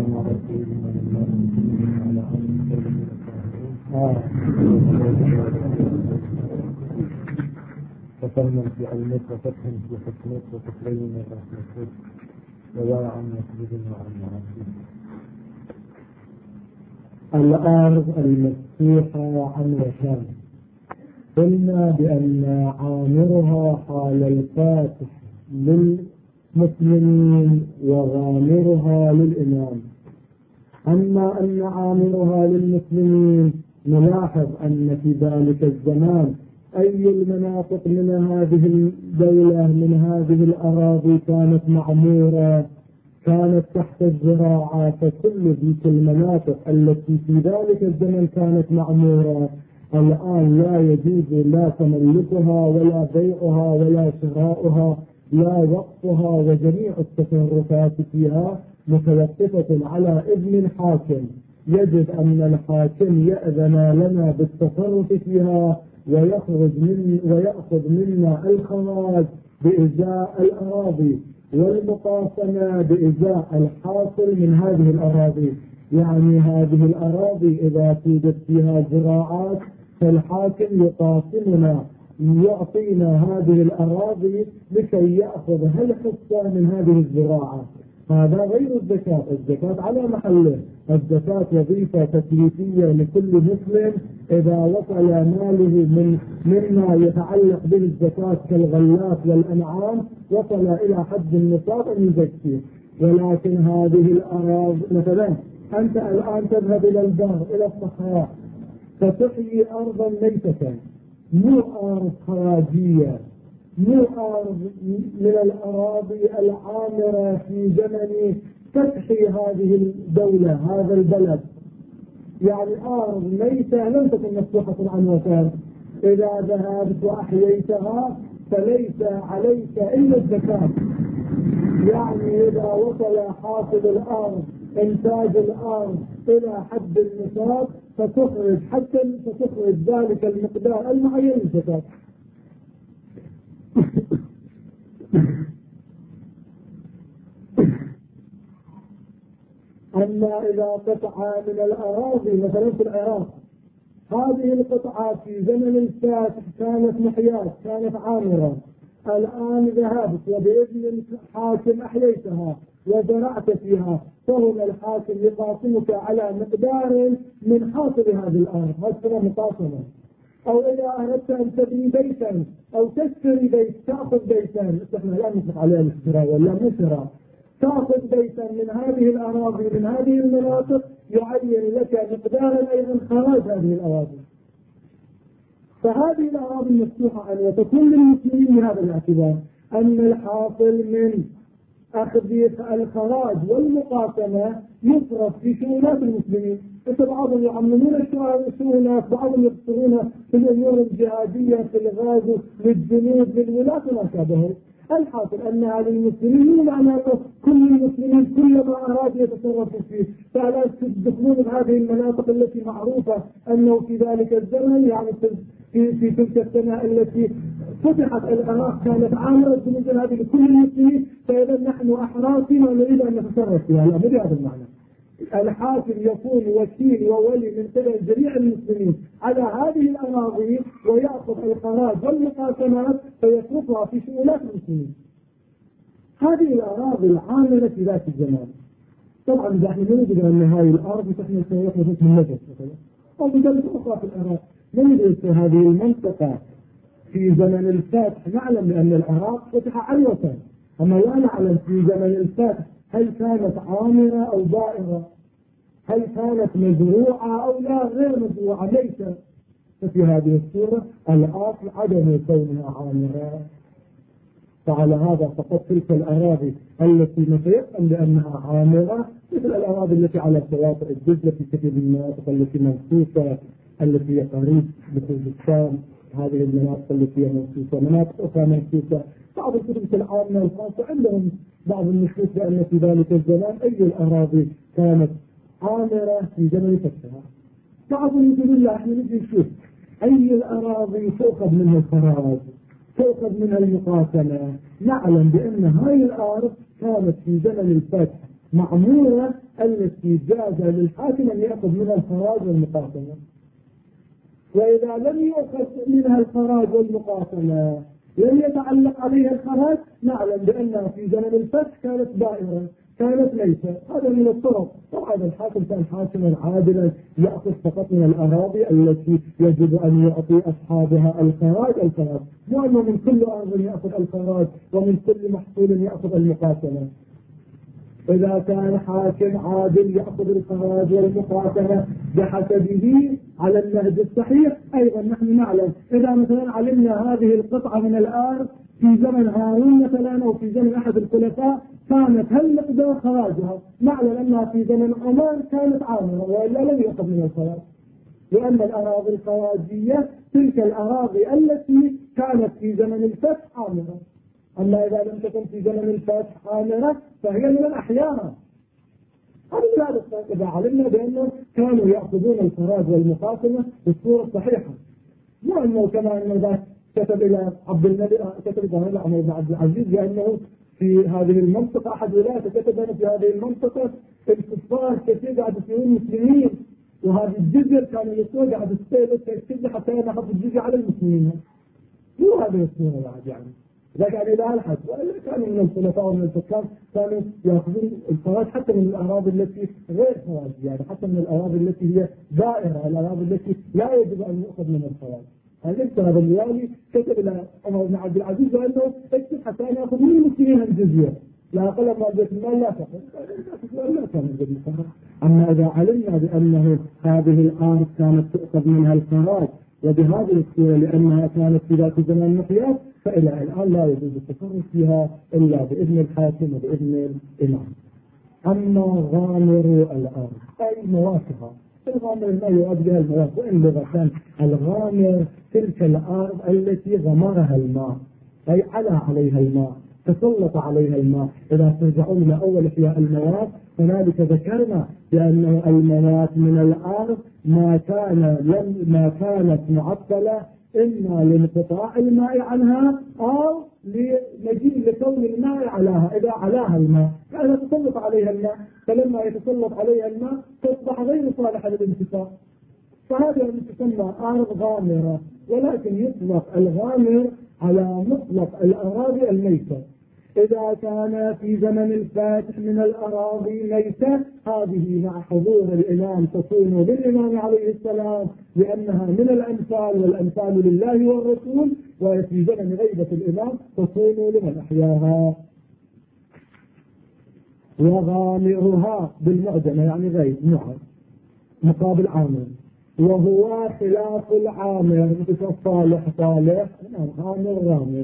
على سيدنا وعلى تفهم في علمك وتفهم في حكمك وتكريم رحمتك ويا عن مسجدنا وعن معاصيك. الأرض المفتوحة عن وشام قلنا بأن عامرها حال الفاتح للمسلمين وغامرها للإمام. أما أن عامرها للمسلمين نلاحظ أن في ذلك الزمان أي المناطق من هذه الدولة من هذه الأراضي كانت معمورة كانت تحت الزراعة، فكل تلك المناطق التي في ذلك الزمن كانت معمورة الآن لا يجوز لا تملكها ولا بيعها ولا شراؤها لا وقفها، وجميع التصرفات فيها متوقفة على إذن الحاكم. يجب أن الحاكم يأذن لنا بالتصرف فيها ويأخذ منا الخراج بإزاء الأراضي والمقاسمة بإزاء الحاصل من هذه الأراضي. يعني هذه الأراضي إذا توجد فيها زراعات فالحاكم يقاسمنا يعطينا هذه الأراضي لكي يأخذ الحصة من هذه الزراعة. هذا غير الزكاة. الزكاة على محله. الزكاة وظيفة تكليفية لكل مسلم إذا وصل ماله مما يتعلق به الزكاة كالغلات والأنعام وصل إلى حد النصاب أن يزكيه. ولكن هذه الأراضي مثلا أنت الآن تذهب إلى البر إلى الصحراء فتحيي أرضا ميتة، مو أرض خراجية، مو أرض من الأراضي العامرة في زمن فتح هذه الدولة هذا البلد. يعني أرض ميتة لم تكن مفتوحة عن وكان، إذا ذهبت وأحييتها فليس عليك إلا الزكاة. يعني إذا وصل حاصل الأرض إنتاج الأرض إلى حد النصاب فتخرج ذلك المقدار المعين للزكاة. أما إذا قطعة من الأراضي مثلا في العراق، هذه القطعة في زمن الفاتح كانت محياة كانت عامرة، الآن ذهبت وبإذن الحاكم أحييتها وزرعت فيها، فهنا الحاكم يقاسمك على مقدار من حاصل هذه الأرض. هذا مقاسمة. أو إذا أردت أن تبني بيتا أو تشتري بيت تأخذ بيتا، احنا لا نطلق عليه الاشتراء ولا مشترى، تأخذ بيتا من هذه الأراضي من هذه المناطق يعين لك مقدارا أيضا خراج هذه الأراضي. فهذه الأراضي المفتوحة أن وتكون للمسلمين من هذا الاعتبار أن الحاصل من أخذ الخراج والمقاسمة يصرف في شؤونات المسلمين. بعضهم يعملون الشؤونات، بعضهم يقصرون في الأمور الجهادية في الغازو للجنود للولاة وما شابه. الحاصل أنها للمسلمين معنى أنه كل المسلمين كلما أراد يتصرفوا فيه، فلا تدخلون بهذه المناطق التي معروفة أنه في ذلك الزمن يعني في تلك السنة التي فتحت العراق كانت عامرة بمثل هذه لكل المسلمين، فإذا نحن أحرار فيما نريد أن نتصرف فيها. لا بهذا المعنى. الحاكم يكون وكيل وولي من قبل جميع المسلمين على هذه الأراضي ويأخذ الخراج والمقاسمات فيصرفها في شؤونات المسلمين. هذه الأراضي العاملة في ذات الزمان. طبعا نحن نريد أن هذه الأرض نحن سيحدث في النجس مثلا أو بدلة أخرى في العراق. نريد هذه المنطقة في زمن الفاتح نعلم بأن العراق فتح عنوة، أما لا نعلم في زمن الفاتح هل كانت عامرة أو ضائرة، هل كانت مزروعة أو لا غير مزروعة ليس. ففي هذه الصورة الأصل عدم كونها عامرة. فعلى هذا فقط تلك الأراضي التي نتيقن بأنها عامرة مثل الأراضي التي على شواطئ الدجلة في كثير من المناطق التي منصوصة التي هي قريب مثل الشام، هذه المناطق التي هي منصوصة، مناطق أخرى منصوصة. بعض الكتب العامة الخاصة عندهم بعض النصوص بأن في ذلك الزمان أي الأراضي كانت عامرة في زمن فتحها. بعضهم يقول لا احنا نجي نشوف أي الأراضي تأخذ منها الخراج تأخذ منها المقاسمة. نعلم بأن هاي الأرض كانت في زمن الفتح معمورة التي جاز للحاكم أن يأخذ منها الخراج والمقاسمة. وإذا لم يأخذ منها الخراج والمقاسمة لم يتعلق عليها الخراج، نعلم بأنها في زمن الفتح كانت دائرة، كانت ليسة. هذا من الطرق. طبعا الحاكم كان حاكما عادلا يأخذ فقط من الأراضي التي يجب أن يعطي أصحابها الخراج. مو أنه من كل أرض يأخذ الخراج ومن كل محصول يأخذ المقاسمة. إذا كان حاكم عادل يأخذ الخراج والمقاسمة بحسبه على النهج الصحيح. أيضا نحن نعلم إذا مثلا علمنا هذه القطعة من الأرض في زمن هارون مثلا أو في زمن أحد الخلفاء كانت هالمقدار خراجها، نعلم أنها في زمن عمان كانت عامرة وإلا لم يأخذ من الخراج، لأن الأراضي الخراجية تلك الأراضي التي كانت في زمن الفتح عامرة. أما إذا لم تكن في زمن الفتح عامرة فهي من الأحياء. هذا ذلك إذا علمنا بأنه كانوا يأخذون الخراج والمقاسمة بالصورة الصحيحة، مو أنه كما أنه كتب إلى عبد الملك، كتب إلى عمر بن عبد العزيز لأنه في هذه المنطقة أحد ولايته كتب أنه في هذه المنطقة الكفار كثير قاعد يصيرون مسلمين، وهذه الجزر كانوا يسوون قاعد يستيقظ حتى ينحط الجزية على المسلمين. مو هذه الصورة بعد يعني. إذا كان إلى الحد وإلا كانوا من الخلفاء ومن الحكام كانوا يأخذون الخراج حتى من الأراضي التي غير خراج، يعني حتى من الأراضي التي هي دائرة، الأراضي التي لا يجب أن يأخذ منها الخراج. هذا الوالي كتب إلى عمر بن عبد العزيز وأنه اكتب حتى أن يأخذ من المسلمين الجزية، لا قل ما بيت المال لا تأخذ، لا كان يجب الخراج. أما إذا علمنا بأنه هذه الأرض كانت تأخذ منها الخراج وبهذه الصورة لأنها كانت في ذات زمان محيط، فإلى الآن لا يجوز التصرف فيها إلا بإذن الحاكم وبإذن الإمام. أما غامر الأرض أي مواسها، الغامر ما يؤد بها المواس، وإن لغة الغامر تلك الأرض التي غمرها الماء أي عليها الماء، تسلط عليها الماء. إذا ترجعون إلى أول إحياء المواد هنالك ذكرنا بأنه المواد من الأرض ما كانت معطلة إما لانقطاع الماء عنها أو لمجيء لكون الماء علاها. إذا علاها الماء كانت تسلط عليها الماء، فلما يتسلط عليها الماء تصبح غير صالحة للانتفاع، فهذا تسمى أرض غامرة. ولكن يطلق الغامر على مطلق الأراضي الميتة. إذا كان في زمن الفاتح من الأراضي ميتة، هذه مع حضور الإمام تصون للإمام عليه السلام لأنها من الأمثال، والأمثال لله والرسول، وفي زمن غيبة الإمام تصون لمن أحياها. وغامرها بالمعجمة يعني غيب مقابل عامر، وهو خلاف العامر مثل صالح غامر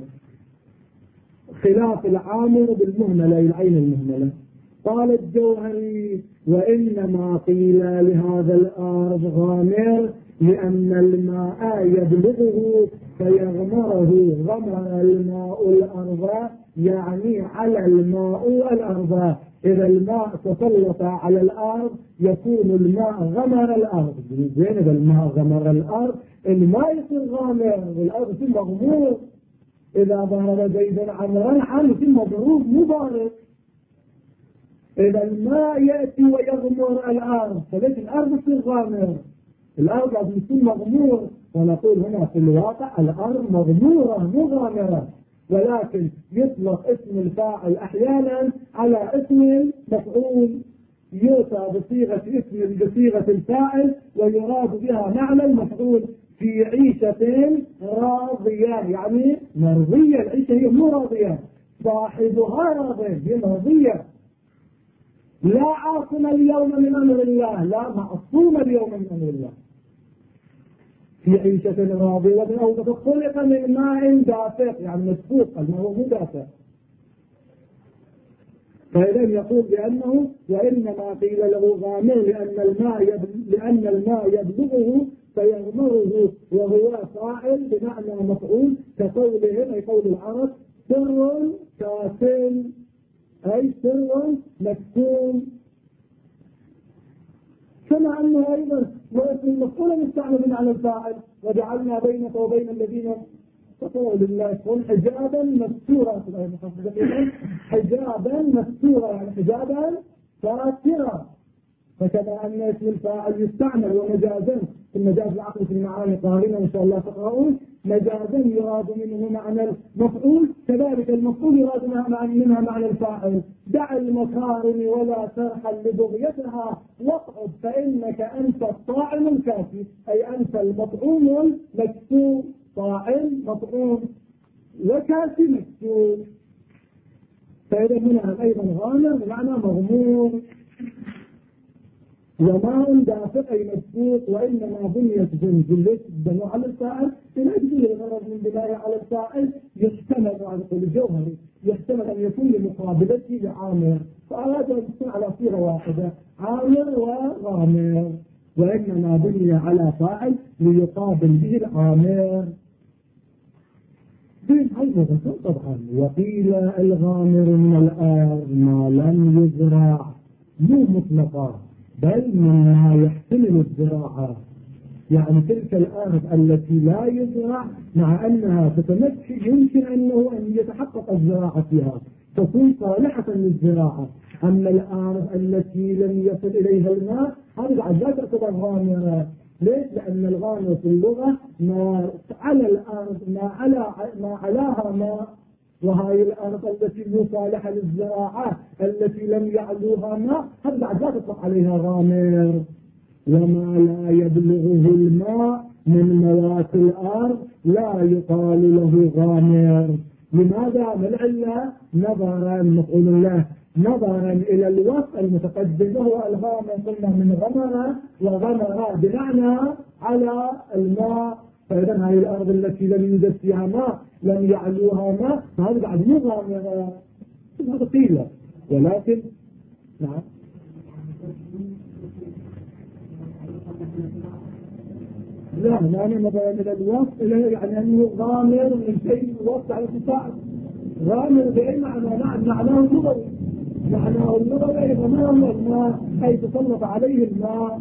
خلاف العامر بالمهملة العين المهملة. قال الجوهري وإنما قيل لهذا الأرض غامر لأن الماء يبلغه فيغمره، غمر الماء الأرض يعني على الماء الأرض. إذا الماء تسلط على الأرض يكون الماء غمر الأرض. زين إذا الماء غمر الأرض الماء يصير غامر، الأرض يصير مغمور. إذا ضرب زيدا عمرا حال ثم ضروب مبارك. إذا الماء يأتي ويغمر الأرض فليس الأرض تصير غامر، الأرض لازم تصير مغمور. ونقول هنا في الواقع الأرض مغمورة مو غامرة، ولكن يطلق اسم الفاعل أحيانا على اسم مفعول، يؤتى بصيغة الفاعل ويراد بها معنى المفعول. في عيشة راضية يعني مرضية، العيشة هي مو راضية، صاحبها راضي هي مرضية. لا عاصم اليوم من أمر الله، لا معصوم اليوم من أمر الله. في عيشة راضية أو خلق من ماء دافق يعني مسبوق، الماء هو مدافع. فإذا يقول بأنه وإنما قيل له غامر لأن الماء يبلغه فيغمره، وهو فاعل بمعنى مفعول كقولهم أي قول العرب سر كاسل أي سر مكتوم. كما أنه أيضا واسم المفعول مستعمل على الفاعل وجعلنا بينك وبين الذين كفروا لله حجابا مستورا، حجابا مستورا يعني حجابا ساترة. فكما أن اسم الفاعل يستعمل ومجازا في المجاز العقلي في المعاني قارنة إن شاء الله تقرؤون، مجازا يراد منه معنى المفعول، كذلك المفعول يراد منها معنى الفاعل. دع المكارم ولا ترحل لبغيتها واقعد فإنك أنت الطاعم الكافي، أي أنت المطعوم المكسور، طاعم مطعوم وكافي مكسور. فإذا هنا أيضا غامر بمعنى مغمور. وماء دافق أي مسبوق، وإنما بنيت زلزلة الدموع على الفاعل من أجل الغرض من بنائه على الفاعل يحتمل على القول الجوهري، يحتمل أن يكون لمقابلته لعامر، فأراد أن تكون على صيغة واحدة عامر وغامر، وإنما بني على فاعل ليقابل به العامر. طبعا وقيل الغامر من الأرض ما لم يزرع، مو مطلقا بل مما يحتمل الزراعة، يعني تلك الأرض التي لا يزرع مع أنها تتمكن يمكن أن يتحقق الزراعة فيها تكون صالحة للزراعة. أما الأرض التي لم يصل إليها الماء هذه بعد لا تعتبر غامرة. ليش؟ لأن الغامر في اللغة ما على الأرض ما علاها ماء، وهذه الأرض التي مو صالحة للزراعة التي لم يعلوها ماء هذا بعد لا تطلق عليها غامر. وما لا يبلغه الماء من موات الأرض لا يقال له غامر. لماذا؟ من العلة نظرا نقول له نظرا إلى الوصف المتقدم وهو الغامر، قلنا من غمر وغمر بمعنى على الماء، فإذا هذه الأرض التي لم يوجد فيها ماء لم يعلوها ماء فهذا بعد مو غامرة. هذا قيل ولكن نعم لا نظرا إلى الوصف يعني أنه غامر من شيء الوصف على الفاعل. غامر بأي معنى؟ معناه اللغوي، معناه اللغوي غمر الماء أي تسلط عليه الماء.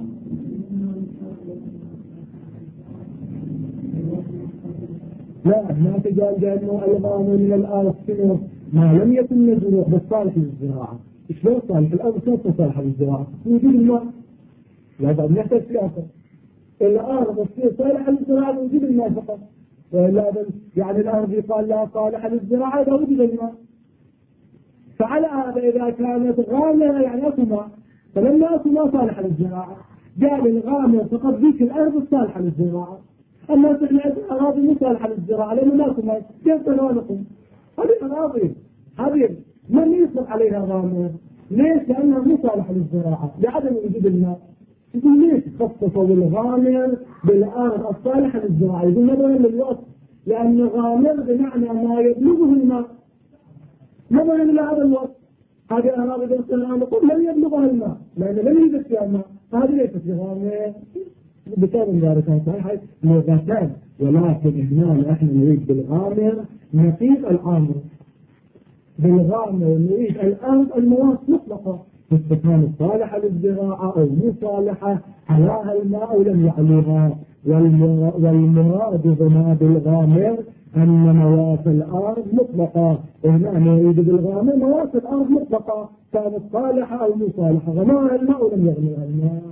لا ما تقال بأنه الغامر من الأرض سنو ما لم يكن مزروع بس صالح للزراعة. شلون صالح؟ الأرض شلون صالحة للزراعة؟ وجود الماء. لا بعد نحتاج سياسة. الأرض تصير صالحة للزراعة وجود الماء فقط. ولا يعني الأرض يقال لها صالحة للزراعة إذا وجد الماء. فعلى هذا إذا كانت غامرة يعني أكو ماء، فلما أكو ماء صالحة للزراعة. قال الغامر فقط ذيك الأرض الصالحة للزراعة. أما إحنا أراضي مو صالحة للزراعة لأنه ما أكو ماء، كيف تنوانكم؟ هذه أراضي هذه من يطلق عليها غامر؟ ليش؟ لأنها مو صالحة للزراعة لعدم وجود الماء. يقول ليش خصصوا الغامر بالأرض الصالحة للزراعة؟ يقول نظرا للوصف، لأن غامر بمعنى ما يبلغه الماء. نظرا إلى هذا الوصف هذه الأراضي بالصلاة نقول لم يبلغها الماء لأن لم يوجد فيها الماء، هذه ليست بغامر. بسبب ذلك صحيح لغتان، ولكن هنا احنا نريد بالغامر نقيض العامر. بالغامر نريد الأرض المواد مطلقة إذا كانت صالحة للزراعة أو مو صالحة، علاها الماء أو لم يعلوها. والمراد هنا بالغامر أن مواد الأرض مطلقة. هنا نريد بالغامر مواد الأرض مطلقة كانت صالحة أو مو صالحة، غمرها الماء أو لم يغمرها الماء.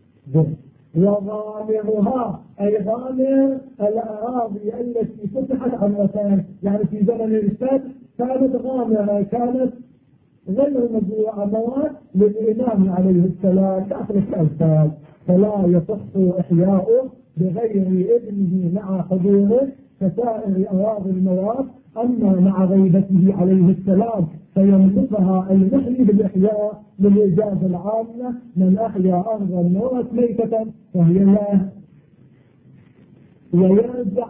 وغامرها أي غامر الأراضي التي فتحت عمرتان، يعني في زمن الفتح كانت غامرة، كانت غير مزروعة مواد للإمام عليه السلام داخل الأنفال، فلا يصح إحياؤه بغير ابنه مع حضوره كسائر أراضي المواد. أما مع غيبته عليه السلام فيملكها المحيي بالإحياء للإجازة العامة. من أحيا أرض الموت ميتة فهي له. ويرجع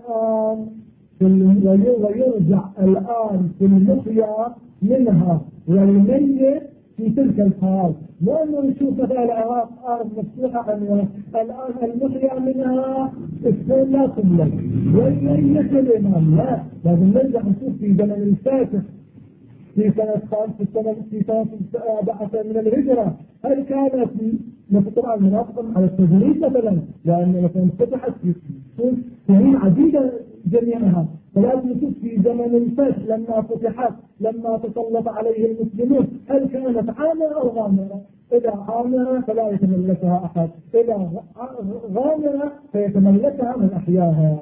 الآن في المحيا منها والميت في تلك الحال، وأنه نشوف مثلا العراق أرض مفتوحة الآن المحيا منها السنة لا تملك والميت الإمام لا، لازم نرجع نشوف في زمن الفاتح في سنة 7 من الهجرة هل كانت طبعا مناطق على التدريب مثلا، لأن مثلا فتحت في سنين عديدة جميعها، ولكن نشوف في زمن الفتح لما فتحت، لما تسلط عليه المسلمون، هل كانت عامرة أو غامرة؟ إذا عامرة فلا يتملكها أحد، إذا غامرة فيتملكها من أحياها.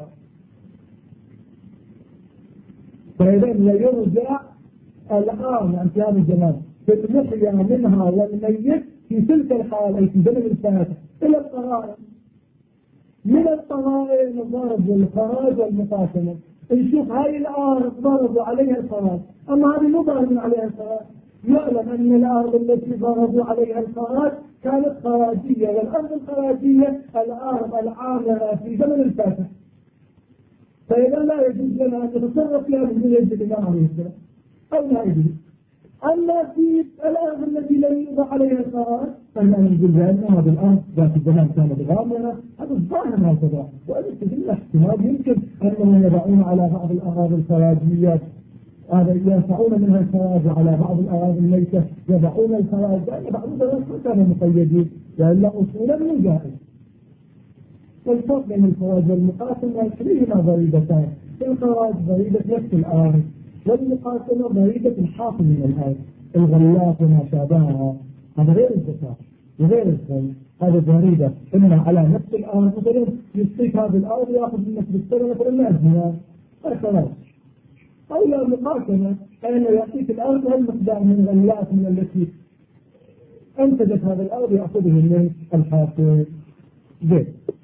فإذا لا يرجع الآن عن كلام الزمان في المحيا منها والميت في تلك الحال أي في زمن الفاتح إلى القرائن. من القرائن الضرب والخراج والمقاسمة. نشوف هاي الأرض ضربوا عليها الخراج، أما هذه مو ضربوا عليها الخراج. يعلم أن الأرض التي ضربوا عليها الخراج كانت خراجية، والأرض الخراجية الأرض العامرة في زمن الفاتح. فإذا لا يجوز لنا أن نتصرف فيها بدون يد الإمام عليه السلام أو لا يجوز. أما في الأرض التي لم يوضع عليها الخراج فإننا نقول بأن هذه الأرض ذات الزمان كانت غامرة، هذا الظاهر هكذا. والاستدلال احتمال يمكن أنهم يضعون على بعض الأراضي الخراجية، هذا يرفعون منها الخراج على بعض الأراضي الميتة، يضعون الخراج، لأن بعض الناس كانوا مقيدين لأن أصولا من جائز. والفرق بين الخراج والمقاسمة كلهما ضريبتان. الخراج ضريبة نفس الأرض، والمقاسمة ضريبة الحاصل من الأرض، الغلات وما شابهها. هذا غير الزكاة وغير الخير، هذا ضريبة إما على نفس الأرض، مثلا يصيب هذه الأرض ويأخذ منك بالسنة مثلا 100 دينار الخراج، أو لا المقاسمة أين يعطيك الأرض والمقدار من الغلات من التي أنتجت هذه الأرض يأخذه من الحاصل به.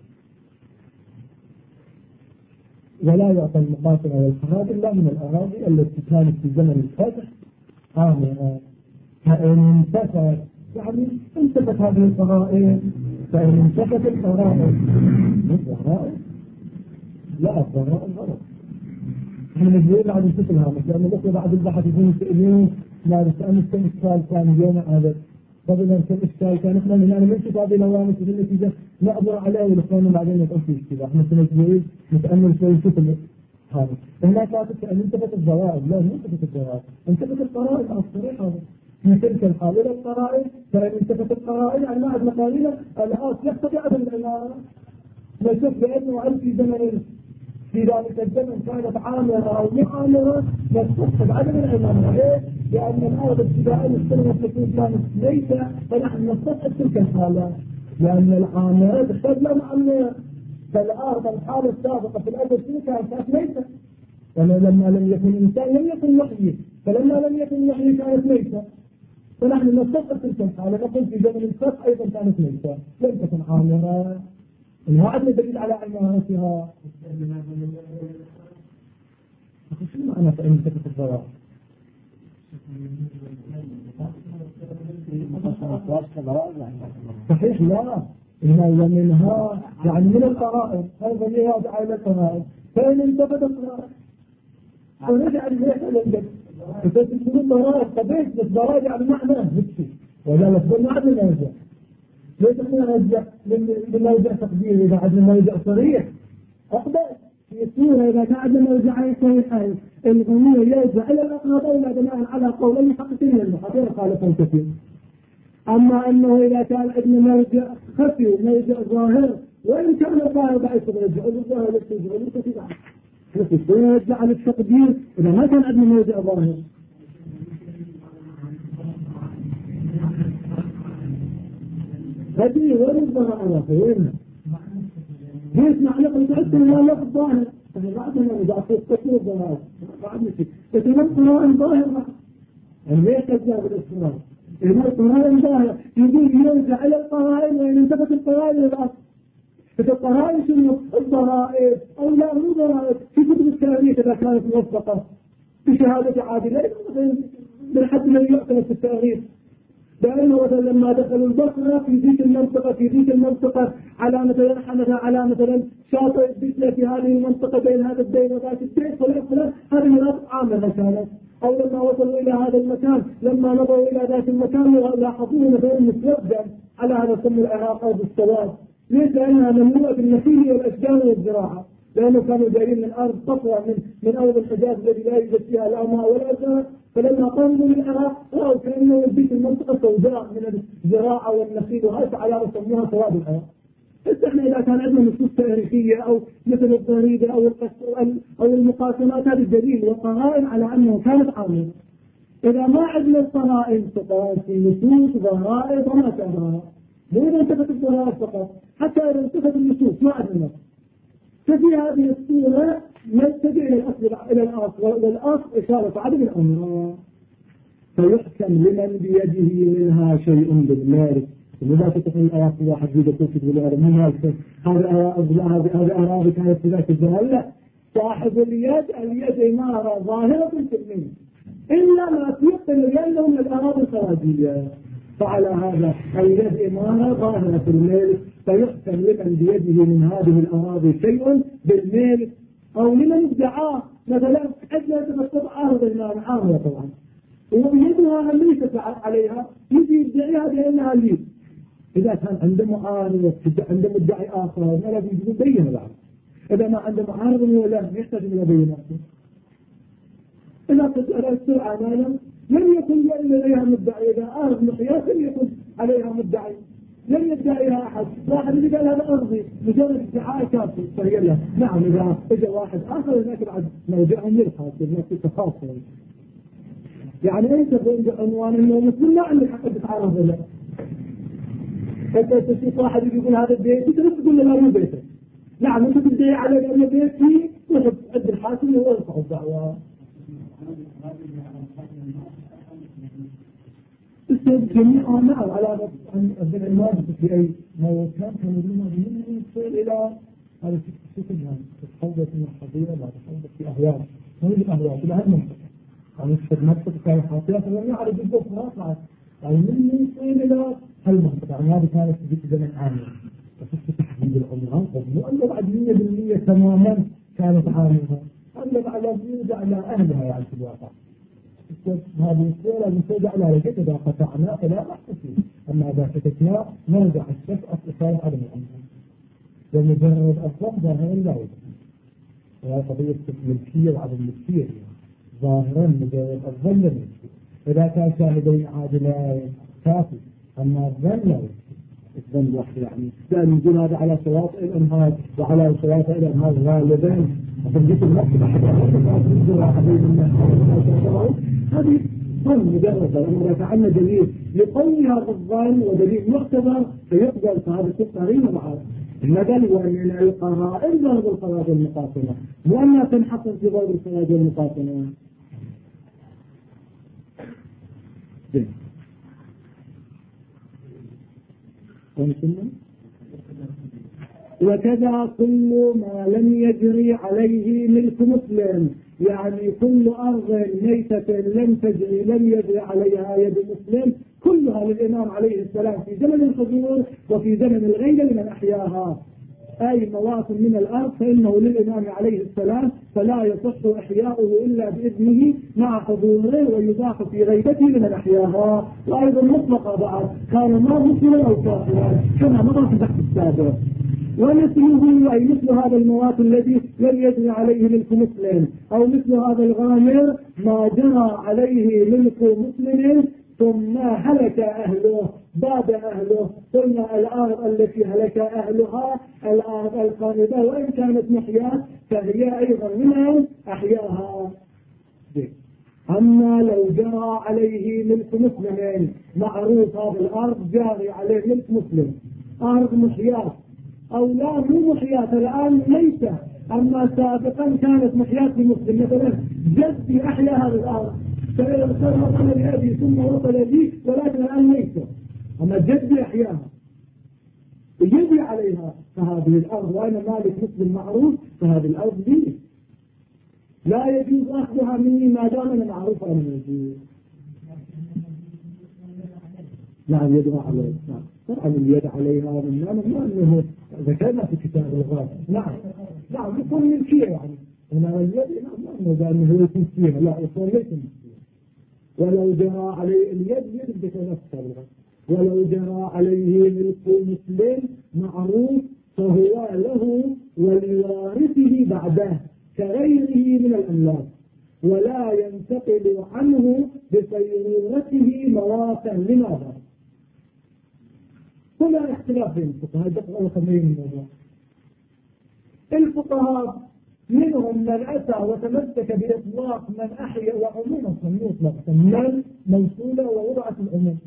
ولا يعطى المقاسمة والخراج إلا من الأراضي التي كانت في زمن الفتح آمنة. فإن انتفت يعني انتفت هذه القرائن، فإن انتفت القرائن لا القرائن غلط. احنا نقول عن الفتلها مثلا الأخوة بعد البحث يكونوا سئلين لا نسأل كم إشكال كان اليوم هذا قبل كم إشكال كان احنا من أنا نمشي هذه الأوامر في النتيجة نعبر عليها والإخوان بعدين يقول في اشتباه. احنا سنجوز نتأمل شوي فتل هذا. هناك أن انتفت الضوائب، لا انتفت الضوائب، انتفت القرائن الصريحة في تلك الحالة القرائن. فإن انتفت القرائن يعني ما عندنا قائلة الآن يقتضي عدم العمارة. نشوف بأنه هل في زمن في ذلك الزمن كانت عامرة أو معامرة نستقصد عدم العمارة. ليه؟ لأن الأرض ابتداء السنة التي كانت ميتة فنحن نستقصد تلك الحالة، لأن العامرة تحتاج لها معمرة. فالأرض الحالة السابقة في الأرض السنة كانت ميتة، لما لم يكن الإنسان لم يكن يحيي، فلما لم يكن يحيي كانت ميتة، فنحن نستقصد تلك الحالة نقول في زمن الفتح أيضا كانت ميتة لم تكن عامرة. ما عندنا دليل على عمارتها. شو معنى فإن تكت الضرائب؟ صحيح لا، إنها منها يعني من القرائن هذا اللي هذا على القرائن. فإن انتفت القرائن ونرجع للبيت فتكون الضرائب قبيت بالضرائب يعني معناه نفسي ولا لفظ معنى نرجع. ليس احنا نرجع من موضع تقدير إذا عدنا موضع صريح أقبل يصير إذا كان موضع صريح الغنية يرجع إلى الأقربين بناء على قولين حقيقيين المحاضرة خالفا كثير. أما أنه إذا كان عندنا مرجع خفي مرجع ظاهر وإن كان الظاهر ضعيف يرجع الظاهر يرجع الخفي يرجع على التقدير إذا ما كان عندنا مرجع ظاهر. هذه وين الظاهر فين؟ يسمع لكم تحسن لا لفظ ظاهر بعدنا إذا أصير كثير ظاهر بعدنا شيء لكن القرآن ظاهر ليس كذاب الإسلام. إذا القرآن ظاهر يقول يرجع إلى القرائن وإن انتبت القرائن إلى الأصل. إذا القرائن شنو الضرائب أو لا مو ضرائب في كتب التاريخ إذا كانت موثقة بشهادة عادلة بالحد الذي يعتمد في التاريخ. لأنه مثلا لما دخلوا البصرة في ذيك المنطقة على مثلا شاطئ الدجلة في هذه المنطقة بين هذا الدين وذاك الدين فلا هذه مناطق عامة كانت. أو لما وصلوا إلى هذا المكان لما نظروا إلى ذات المكان لاحظوه مثلا مسودا على هذا سم العراق أو بالسواد. ليس لأنها ممنوعة بالنخيل والأشجار والزراعة لأنه كانوا جايين من الأرض قطوة من أرض الحجاز الذي لا يوجد فيها لا ماء ولا زرع. فلما قاموا من العراق رأوا كأنه يبيت المنطقة سوداء من الزراعة والنخيل وهذا على سموها سواد العراق. احنا إذا كان عندنا نصوص تاريخية أو مثل الضريبة أو المقاسمات، هذا الدليل وقرائن على أنه كانت عامة. إذا ما عندنا القرائن فقط في النصوص ضرائب وما ترى، مو إذا انتفت الضرائب فقط، حتى إذا انتفت النصوص ما عندنا. ففي هذه الصورة نتبع إلى الأصل، والأصل إشارة عدم الأمر، فيحكم لمن بيده منها شيء بالمال. لذا تتقل الآيات واحد يقول توفيد بالأرض من هذه أراضي كانت في ذاك الزمان. لا، صاحب اليد إمارة ظاهرة في المين إلا ما تيقن لأنه من الأراضي الخراجية. فعلى هذا اليد إمارة ظاهرة في المال، فيحكم لمن بيده من هذه الأراضي شيء بالمال، أو لمن ادعاه مثلا عندنا تبقى عارض المال عارضة طبعا ويدها ليست عليها، يجي يدعيها بأنها لي. إذا كان عنده معارض عنده مدعي آخر ما لازم يبين بعد. إذا ما عنده معارض ولا يحتاج إلى بيناته. إذا تسأل السرعة مالا لم يكن لديها مدعي، إذا أرض مقياس لم يكن عليها مدعي، لم يدعيها أحد. واحد اللي قال هذا أرضي مجرد ادعاء كافي فهي له. نعم، إذا اجى واحد آخر هناك بعد موجعهم للخاص الناس تتخاصم. يعني أنت بعنوان أنه مسلم ما عندك حق تتعرض له. أنت تشوف واحد يقول هذا بيتي تقول له لا مو بيتك. نعم، أنت تدعي على أنه بيتي وتحب عند الحاكم ويرفع الدعوة. جميعا نعم على أن الماضي في أي موكان كانوا يقولون من يصير إلى هذا السكن تتحول من الحضيرة لا تتحول في أهوال من الأهوال إلى هالمنطقة. يعني الخدمات كانت حاطية فلم يعرف الجوف يعني من يصير إلى هالمنطقة. يعني هذه كانت في زمن عامة وفي تحديد العمران مو أنه بعد 100% تماما كانت عامة، أنه بعد يرجع إلى أهلها يعني في الواقع. هذه الصورة المسودة على رجل إذا قطعنا فلا بأس فيه، أما إذا سكتنا نرجع الشك أصل عدم الأمر ومجرد الظن ظاهرا لا يوجد. وهي قضية الملكية وعدم الملكية ظاهرا مجرد الظن لا يوجد. إذا كان شاهدين عادلين كافي، أما الظن لا يوجد. الظن واحد يعني لأن يقول هذا على شواطئ الأنهار وعلى شواطئ الأنهار غالبا فنجيب المركبة حتى هذه ظن مجرد. لأنه فعلنا دليل لقولها بالظن ودليل معتبر فيقبل فهذا التقرير معه. المدل ومن القرائن ضرب الخراج المقاطنة وأنها تنحصر في ضرب الخراج المقاطنة. وكذا كل ما لم يجري عليه ملك مسلم، يعني كل أرض ميتة لم يجري عليها يد مسلم كلها للإمام عليه السلام في زمن الحضور وفي زمن الغيبة لمن أحياها. أي مواطن من الأرض فإنه للإمام عليه السلام فلا يصح إحياؤه إلا بإذنه مع حضوره ويباح في غيبته لمن أحياها. وأيضا مطلقة بعد كان ما مسلما أو كافرا كما مضى في البحث السابق. ومثله أي مثل هذا المواطن الذي لم يجري عليه ملك مسلم أو مثل هذا الغامر ما جرى عليه ملك مسلم ثم هلك أهله باد أهله ثم الأرض التي هلك أهلها الأرض القاربة وإن كانت محياة فهي أيضا من أحياها. أما لو جرى عليه ملك مسلم معروف هذا الأرض جاري عليه ملك مسلم أرض محياة أو لا مو محياة الآن ليس، أما سابقا كانت محياة لمسلم مثلا جدي أحيا هذه الأرض فإذا وصل لأبي ثم وصل لي ولكن الآن ليس، أما جدي أحياها يجري عليها فهذه الأرض وأنا مالك مسلم معروف فهذه الأرض لي لا يجوز أخذها مني ما دام أنا معروف أنا يجوز. نعم يدعى عليه. نعم طبعا اليد عليها من معنى أنه ذكرنا في كتاب الغاية. نعم يكون ملكية يعني هنا اليد نعم أنه يكون فيها لا يكون ليس ملكية. ولو جرى عليه اليد يثبت نفسه ولو جرى عليه ملك مسلم معروف فهو له ولوارثه بعده كغيره من الأملاك ولا ينتقل عنه بصيرورته مواطن. لماذا؟ هنا اختلاف بين الفقهاء. دقوا خلينا الموضوع. الفقهاء منهم من أتى وتمسك بإطلاق من أحيا، وعموما يطلق من موصولة ووضعت العموم،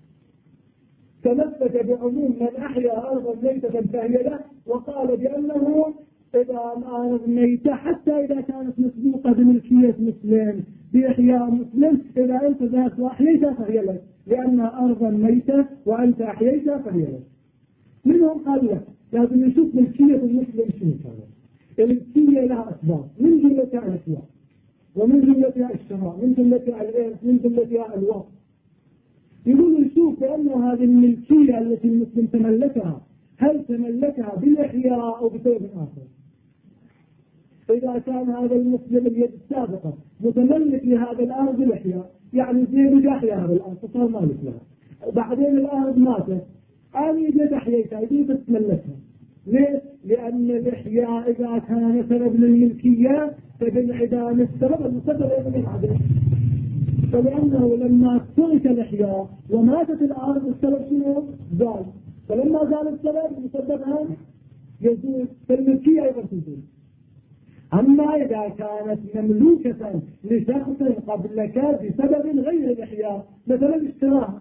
تمسك بعموم من أحيا أرضا ميتة فهي له، وقال بأنه إذا الأرض ميتة حتى إذا كانت مسبوقة بملكية مسلم بإحياء مسلم، إذا أنت ذات وأحييتها فهي لك، لأنها أرضا ميتة وأنت أحييتها فهي لك. منهم قال لك لازم نشوف ملكية المسلم شنو كانت. الملكية لها أسباب، من جملتها الإحياء، ومن جملتها الشراء، من جملتها الإرث، من جملتها الوقف. يقول نشوف بأن هذه الملكية التي المسلم تملكها هل تملكها بالإحياء أو بسبب آخر. إذا كان هذا المسلم اليد السابقة متملك لهذا الأرض بالإحياء، يعني زيد جاحيا هذا الأرض فصار مالك لها، بعدين الأرض ماتت أنا يجد أحييتها يجب تتملكها. ليش؟ لأن الإحياء إذا كان سبب للملكية فبالعدام السبب المسبب من العدم، فلأنه لما ترك الإحياء وماتت الأرض السبب شنو؟ زال، فلما زال السبب مسببها يزول، فالملكية أيضا تزول. أما إذا كانت مملوكة لشخص قبلك بسبب غير الإحياء، مثلا اشتراها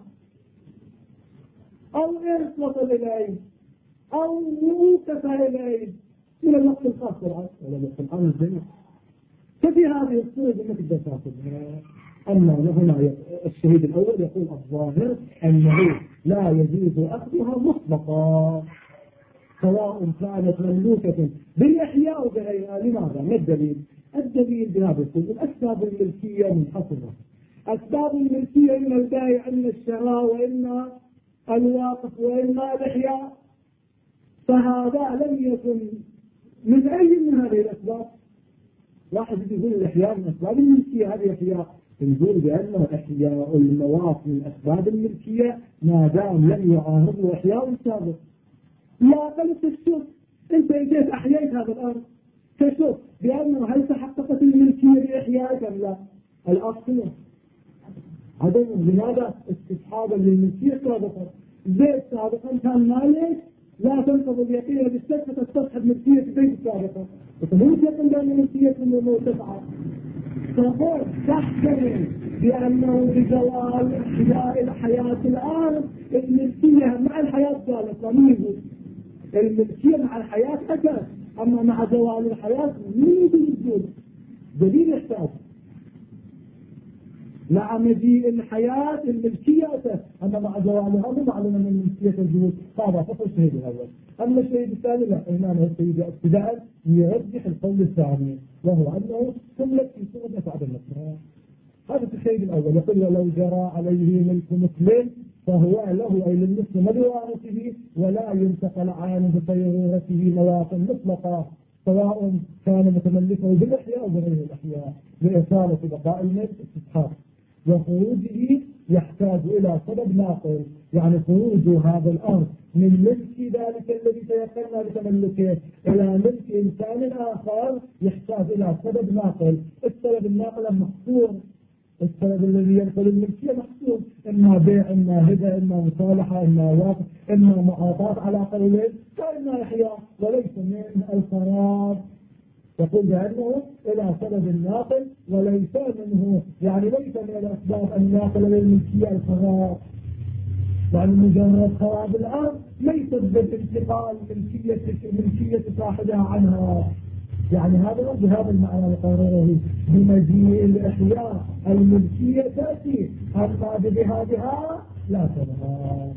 أو إرث وصل إليه أو موقف إليه من الوقت الخاص بالعرض ولا الوقت الخاص الجميع، ففي هذه الصورة أنك تقدر تاخذها. أما هنا الشهيد الأول يقول الظاهر أنه لا يجوز أخذها مطلقا سواء كانت مملوكة بالإحياء أو بغيرها. لماذا؟ ما الدليل؟ الدليل بهذا الكل أسباب الملكية منحصرة. أسباب الملكية إما البائع إما الشراء وإما الواقف وإما الإحياء، فهذا لم يكن من أي من هذه الأسباب. واحد يقول الإحياء من أسباب الملكية، هذه إحياء، نقول بأنه إحياء المواقف من أسباب الملكية ما دام لم يعارضه إحياء السابق. لا بل تشوف أنت إجيت أحييت هذا الأرض، تشوف بأنه هل تحققت الملكية بإحيائك أم لا؟ الأصل عدم لماذا استصحابا للملكية سابقا. زيد سابقا كان مالك، لا تنقض اليقين بالشك فتستصحب ملكية البيت السابقة، وتموت يقين بأن ملكية النمو تفعل، فقل تحتمل بأنه بزوال حياة الأرض الملكية مع الحياة زالت وميزة، الملكية مع الحياة أساس، أما مع زوال الحياة ميزة الوجود. دليل يحتاج مع مجيء الحياة الملكية أساس، أما مع زوالها مو معلوم أن الملكية تزول. هذا فقط الشهيد الأول. أما الشهيد الثاني لا، إمام السيد ابتداء يرجح القول الثاني وهو أنه تملك في صورة أفعال النصر. هذا الشهيد الأول يقول لو جرى عليه ملك مسلم فهو له أي للمسلم بوارثه ولا ينتقل عنه بصيرورته مواطن مطلقة سواء كان متملكه بالإحياء أو بغير الإحياء لإصالة بقاء الملك استصحاب. وخروجه يحتاج إلى سبب ناقل، يعني خروج هذا الأرض من ملك ذلك الذي تيقنا بتملكه إلى ملك إنسان آخر يحتاج إلى سبب ناقل. السبب الناقل محصور، السبب الذي ينقل الملكية محصور، إما بيع إما هبة إما مصالحة إما وقف إما معاطاة على قولين فإما إحياء وليس من الفراغ. يقول بأنه إلى سبب الناقل وليس منه، يعني ليس من الأسباب الناقلة للملكية الفراغ، يعني مجرد خراب الأرض ليس بانتقال ملكية صاحبها عنها. يعني هذا بهذا المعنى يقرره بمجيء الإحياء الملكية تأتي، أما بذهابها لا تنهى.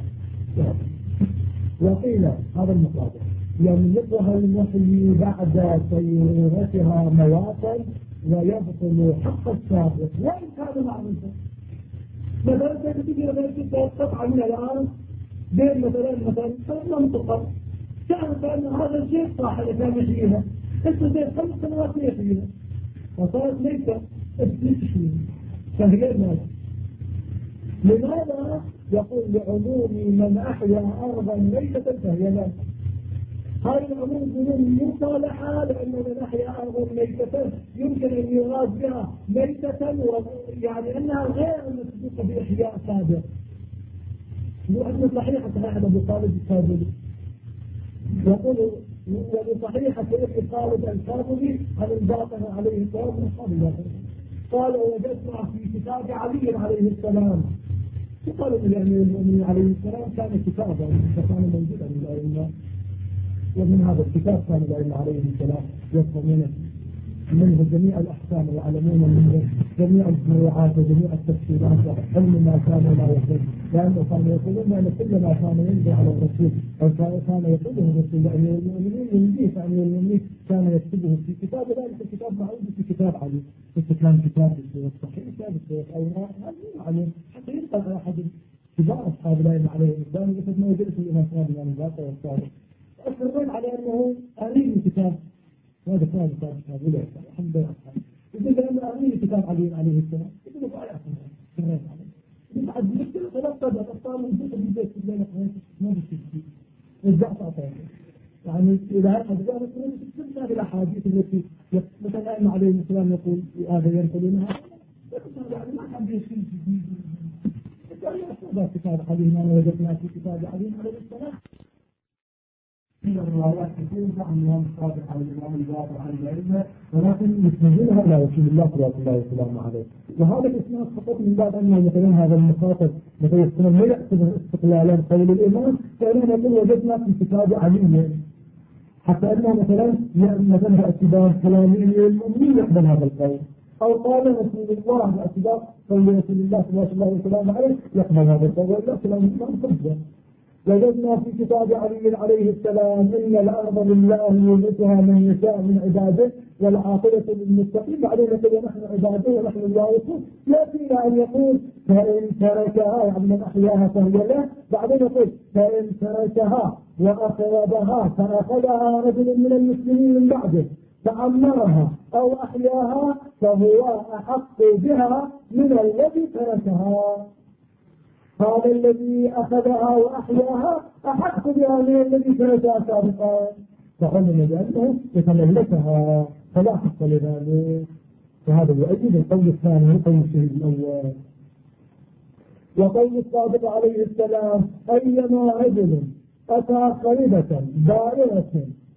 وقيل هذا المقابل يملكها المحيي بعد صيرورتها مواطن ويبطل حق السابق وإن كان معروفا. مثلا تجد قطعة من الأرض بين مثلا منطقة تعرف أن هذا الشيء صاحب كان يحييها، انت زي 5 سنوات يحييها وصارت ليس تحييها فهي المال. لماذا؟ يقول لعموم من أحيا أرضا ميتة فهي مال. هذه العموم بدون مصالحة، لأن من أحيا أرضا ميتة يمكن أن يراد بها ميتة يعني أنها غير مسبوقة بإحياء سابق. وأن صحيحة أحد أبو خالد الكاظمي يقول وبصحيحة ابن خالد الكاظمي عن الباقر عليه السلام من أصحاب الباقر قال وجدنا في كتاب علي عليه السلام قال لأمير المؤمنين عليه السلام كان كتابا فكان موجودا للأئمة ومن هذا الكتاب كان الأئمة عليه السلام يفهمون منه جميع الأحكام ويعلمون منه جميع الفروعات وجميع التفسيرات وعلم ما كان وما يحدث لأنه كانوا يقولون أن كل ما كان ينزل على الرسول أو كان يقوله الرسول لأمير المؤمنين ينزيه فأمير المؤمنين كان يكتبه في كتاب ذلك الكتاب معروف في كتاب علي كان كتاب بالسيرة الصحيحة بالسيرة الأوراق هذا علم حتى ينقل أحد كبار أصحاب الأئمة عليهم السلام مثل ما يدرس الإمام صادق عن الباقر والصادق أصرون على أنه أمين الكتاب هذا كان كتاب ولا الحمد لله يقول لأن أمين كتاب علي عليه السلام يقول ضايع كمان يقول عاد يقول ثلاثة أطفال من البيت بين ما بيصير الزعف أطفال يعني إذا هذا ذلك من هذه الأحاديث التي مثلا الأئمة عليه السلام يقول هذا ينقلونها يعني ما كان بيصير قال يا كتاب علي ما وجدنا في كتاب علي عليه السلام من الروايات كثير عنهم صادق عن الإمام الباقر عن الأئمة ولكن يسندونها إلى رسول الله صلى الله عليه وسلم عليه وهذا الإسناد فقط من بعد أنه مثلا هذا المخاطب مثلا يكون لا يعتبر استقلالا قول الإمام فإننا نقول وجدنا في كتاب علي حتى أنه مثلا باعتبار كلام المؤمنين يقبل هذا القول أو قال رسول الله باعتبار قول رسول الله صلى الله عليه وسلم عليه يقبل هذا القول وإلا كلام الإمام حجة وجدنا في كتاب علي عليه السلام إن الأرض لله يورثها من يشاء من عباده والعاقبة للمتقين بعدين يقول نحن عباده ونحن الوارثون يأتينا أن يقول فإن تركها يعني من أحياها فهي له بعدين يقول فإن تركها وأخربها فأخذها رجل من المسلمين من بعده فعمرها أو أحياها فهو أحق بها من الذي تركها هذا الذي أخذها وأحياها أحق بها من الذي تركها سابقا فعلم بأنه يتملكها فلا حق لذلك فهذا يؤيد القول الثاني وقول الشهيد الأول وقول الصادق عليه السلام أيما رجل أتى خريبة دائرة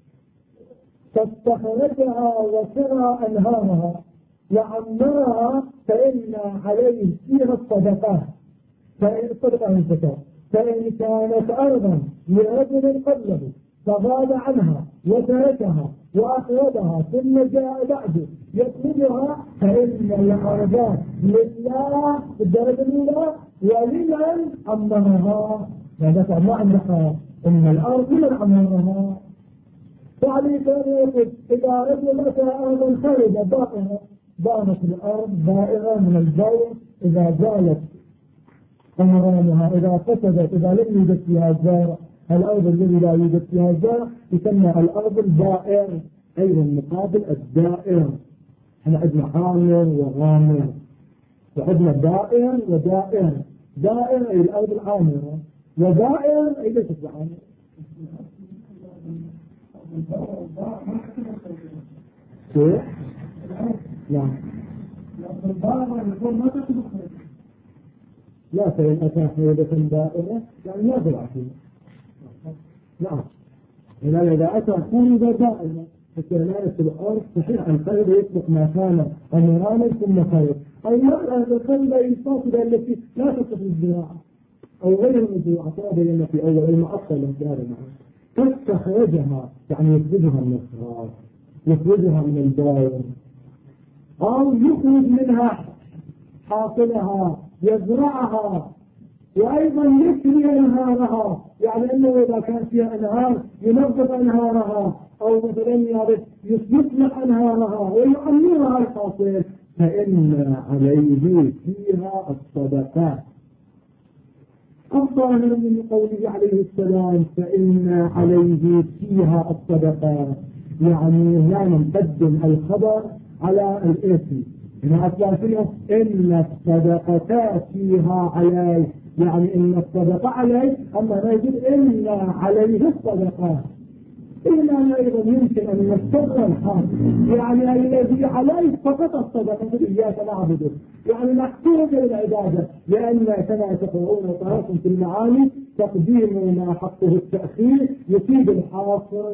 فاستخرجها وسرى أنهارها وعمرها فإن عليه فيها الصدقات فإن كانت أرضا لرجل قبله فغاب عنها وتركها وأخرجها ثم جاء بعده يطلبها فإن الأرض لله الدرجة الأولى ولمن عمرها هذا ما عندها إن الأرض لمن عمرها فعليه كان يقول إذا رجل أتى أرضا خارجة ضائعة ضامت الأرض ضائعة من الجو إذا زالت أمرانها إذا فسدت إذا لم يوجد فيها الزارع الأرض الذي لا يوجد فيها الزارع يسمى الأرض البائر أيضا مقابل الدائر احنا عندنا عامر وغامر وعندنا دائر ودائر دائر أي الأرض العامرة ودائر أي ليست العامرة كيف؟ لا لا فإن أتى خيبة دائرة يعني ما ضرع فيه نعم إذا أتى خيبة دائرة فكذلك الأرض صحيح الخيب يطلق ما كان أمرانا ثم خيب أو مرة الخيبة الفاصلة التي لا تصلح الزراعة أو غير الزراعة كما بينا في أول المعطلة في هذا المعنى تستخرجها يعني يخرجها من الخراج يخرجها من الدائرة أو يخرج منها حاصلها يزرعها وأيضا يسري أنهارها يعني أنه إذا كان فيها أنهار ينظف أنهارها أو مثلا يصلح أنهارها ويعمرها الحاصل فإن عليه فيها الصدقات الظاهر من قوله عليه السلام فإن عليه فيها الصدقات يعني لا نقدم الخبر على الاسم إنها أثلاثية إن الصدقات فيها عليه يعني إن الصدقة عليه أما نجد إن عليه الصدقات إلا أيضا يمكن أن نستغل الحال يعني الذي عليه فقط الصدقة إياك نعبده يعني نحتاج إلى العبادة لأن كما تقرؤون وقرأتم في المعاني تقديم ما حقه التأخير يفيد الحاصر.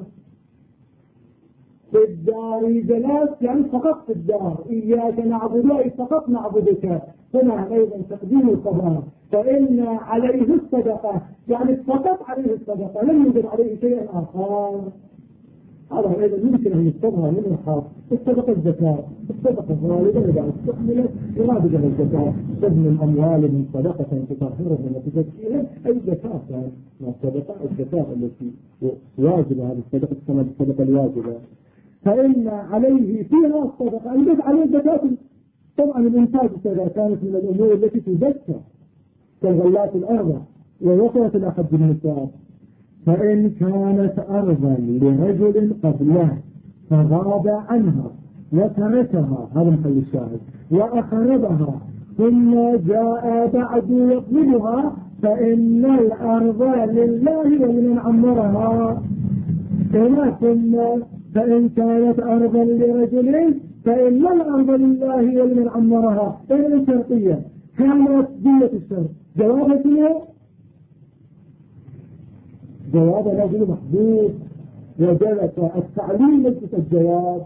في الدار جلاس يعني فقط في الدار، إياك نعبد أي فقط نعبدك، هنا أيضا تقديم القضاء. فإن عليه الصدقة يعني فقط عليه الصدقة، لم يوجد عليه شيء آخر. هذا أيضا يمكن أن يستظهر من الخاص. الصدقة الزكاة، الصدقة غالبا إذا استحملت يراد بها الزكاة، خذ من أموالهم صدقة تطهرهم وتزكيهم، أي زكاة يعني ما الصدقة الزكاة التي واجبة، هذه الصدقة تسمى بالصدقة الواجبة. فإن عليه فيها الصدقة أن يجب عليه الزكاة. طبعا الإنتاج إذا كانت من الأمور التي تزكى كالغلات الأرض ووصلت إلى حد النساء. فإن كانت أرضا لرجل قبله فغاب عنها وتركها، هذا محل الشاهد، وأخربها ثم جاء بعد يطلبها، فإن الأرض لله ولمن عمرها. ثم فإن كانت أرضا لرجل فإن الأرض لله ولمن عمرها. فإن الشرطية كانت دية الشرط جوابها جواب رجل محدود وجلس التعليم ليس الجواب.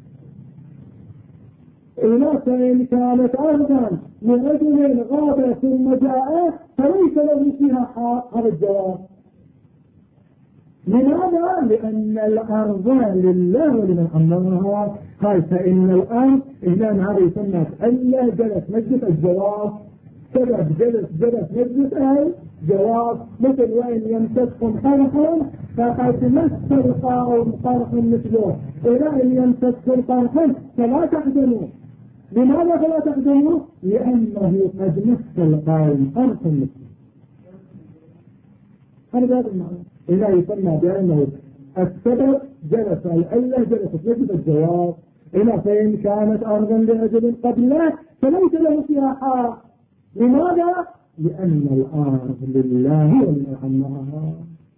إلا فإن كانت أرضا لرجل غاب ثم جاء فليس له فيها حق، هذا الجواب. لماذا؟ لأن الأرض لله ولمن عمرها. قال فإن الأرض إذا هذا يسمى ألا جلس مجلس الجواب، سبب جلس مجلس أي جواب. مثل وإن يمسككم قرح فقد مس القوم قرح مثله، إذا إن يمسككم قرح فلا تحزنوا. لماذا فلا تحزنوا؟ لأنه قد مس القوم قرح مثله. هذا المعنى. إذا يسمى بأنه السبب جلس العلة جلست مجلس الجواب. إذا فإن كانت أرضا لرجل قبله فليس له فيها حق. لماذا؟ لأن الأرض لله ولمن عمرها.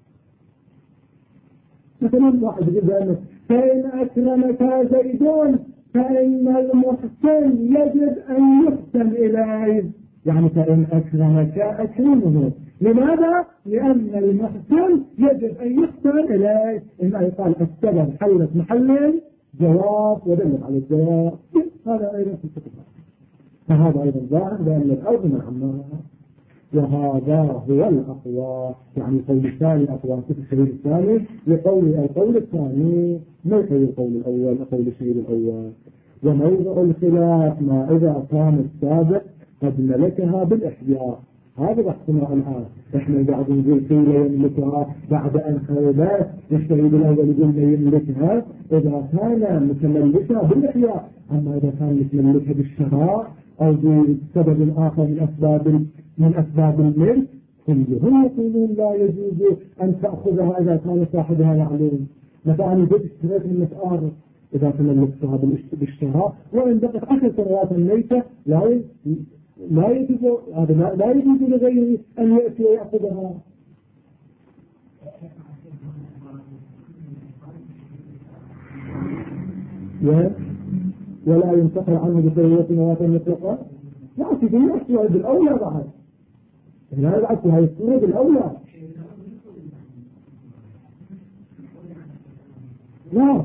مثلا واحد يقول بأنه فإن أكرمك زيدون فإن المحسن يجب أن يحسن إليه، يعني فإن أكرمك أكرمه. لماذا؟ لأن المحسن يجب أن يحسن إليه. إما يقال السبب حلت محل جواب ودلت على الجواب. هذا أيضا في الفقه، فهذا أيضا ظاهر بأن الأرض من عمرها. وهذا هو الأقوى، يعني القول الثاني أقوى في الشهيد الثاني لقول القول الثاني موقع القول الأول قول الشهيد الأول. وموضع الخلاف ما إذا كان السابق قد ملكها بالإحياء. هذا بحثنا الآن. إحنا بعد نقول قيل يملكها بعد أن خربت، الشهيد الأول يقول يملكها إذا كان متملكها بالإحياء. أما إذا كان متملكها بالشراء أو بسبب آخر من أسباب الملك كلهم يقولون لا يجوز أن تأخذها إذا كان صاحبها يعلم. مثلا يجب اشتريت من أرض إذا تملكتها بالشراء وإن بقت 10 سنوات ميتة لا يجوز هذا، لا يجوز لغيره أن يأتي ويأخذها. ولا ينتقل عنه بسرية سنوات مطلقة. لا تجي أشياء بالأولى بعد. لا يبعث هذه السورة بالأولى. لا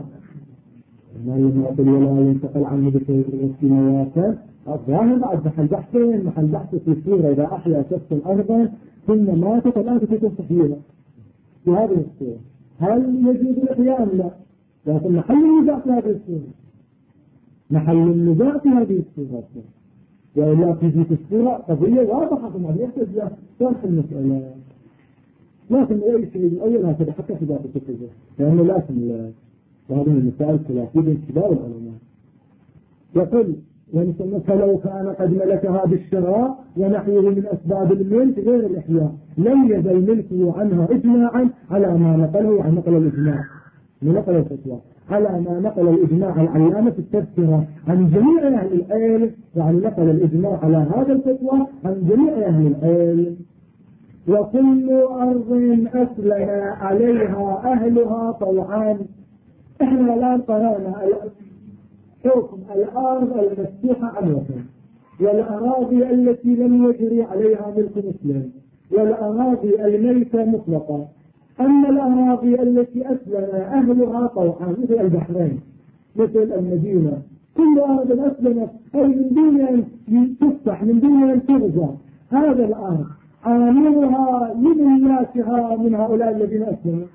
ولا ينتقل عنه بسرية سنوات. الظاهر بعد محل بحث في السورة إذا أحيا شخص أرضا ثم ماتت الآن تكون صحيحة في هذه السورة. هل يجوز الإحياء؟ لا. لكن محل النزاع في هذه السورة، محل النزاع في هذه السورة. وإلا في السورة قضية واضحة ما يحتاج إلى شرح المسألة. لكن أي شيء الأول هكذا حتى في ذات الفقه، لأنه لكن وهذه المسائل خلافية بين كبار العلماء. يقول فلو كان قد ملكها بالشراء ونحوه من أسباب الملك غير الإحياء لم يزل ملكه عنها إجماعا على ما نقله عن نقل الإجماع نقل الفتوى على ما نقل الإجماع العلامة في التذكرة عن جميع أهل العلم، يعني نقل الإجماع على هذا الفتوى عن جميع أهل العلم. وكل أرض أسلم عليها أهلها طوعا. إحنا الآن قرأنا حكم الأرض المفتوحة عن وطن والأراضي التي لم يجري عليها ملك مسلم. والأراضي الميتة مطلقة. أما الأراضي التي أسلم أهلها طوعا مثل البحرين مثل المدينة، كل أرض أسلمت أي من دون أن تفتح من دون أن ترجع، هذا الأرض عاملها لملاكها من هؤلاء الذين أسلموا.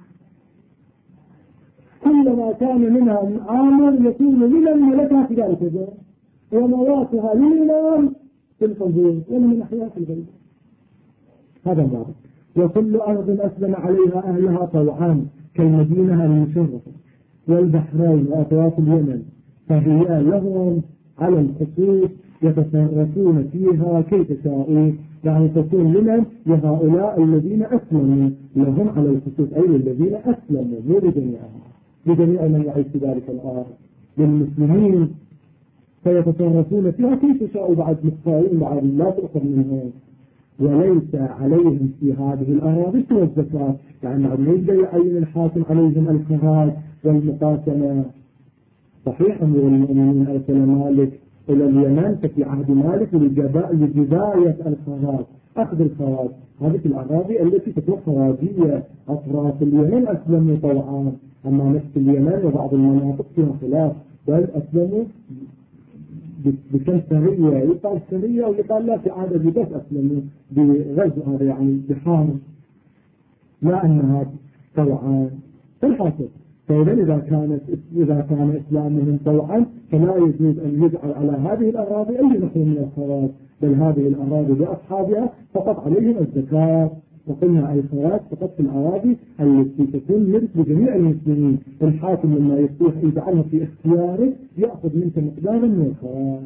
كلما كان منها عامل يكون لمن ملكها في ذلك الجو، ومواتها للإمام في الحدود ومن أحياء في البيت. هذا الضابط. وكل أرض أسلم عليها أهلها طوعا كالمدينة المشرفة والبحرين وأطراف اليمن، فهي لهم على الخصوص يتصرفون فيها كيف شاءوا، يعني تكون لمن؟ لهؤلاء الذين أسلموا، لهم على الخصوص أي الذين أسلموا، مو لجميعهم، لجميع من يعيش في ذلك الأرض، للمسلمين فيتصرفون فيها كيف شاءوا بعد مختارين بعد لا تؤخذ منهم. وليس عليهم في هذه الأراضي سوى الزكاة، يعني ليس يعين الحاكم عليهم الخراج والمقاسمة. صحيح أمير المؤمنين أرسل مالك إلى اليمن ففي عهد مالك لجباية الخراج، أخذ الخراج، هذه الأراضي التي تكون خراجية. أطراف اليمن أسلموا طوعا، أما نفس اليمن وبعض المناطق فيها خلاف، بل أسلموا بكم سرية، يقال سرية ويقال لا في عادة بس أسلموا بغزو، هذا يعني بحامل، لا أنها طوعا. فالحاصل فإذا إذا كان إسلامهم طوعا فلا يجوز أن يجعل على هذه الأراضي أي نحو من الخراج، بل هذه الأراضي بأصحابها فقط عليهم الزكاة. وقلنا الخراج فقط في الأراضي التي تكون ملك لجميع المسلمين، الحاكم لما يصيح يجعلها في اختياره يأخذ منك مقدارا من الخراج.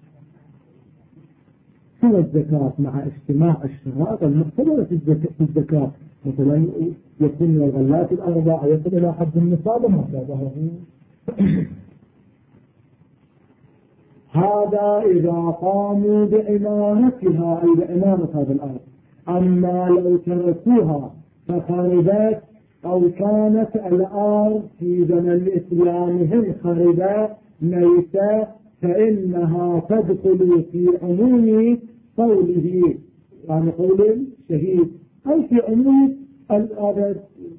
سوى الزكاة مع اجتماع الشرائط المعتبرة في الزكاة، مثلا يكون من الغلات الأربع يصل إلى حد النصاب وما شابهه. هذا إذا قاموا بعمارتها أي بعمارة هذا الأرض. أما لو تركوها فخربت أو كانت الأرض في زمن إسلامهم خربت ميتة فإنها تدخل في عموم قوله، يعني قول الشهيد، أو في عموم الأرض،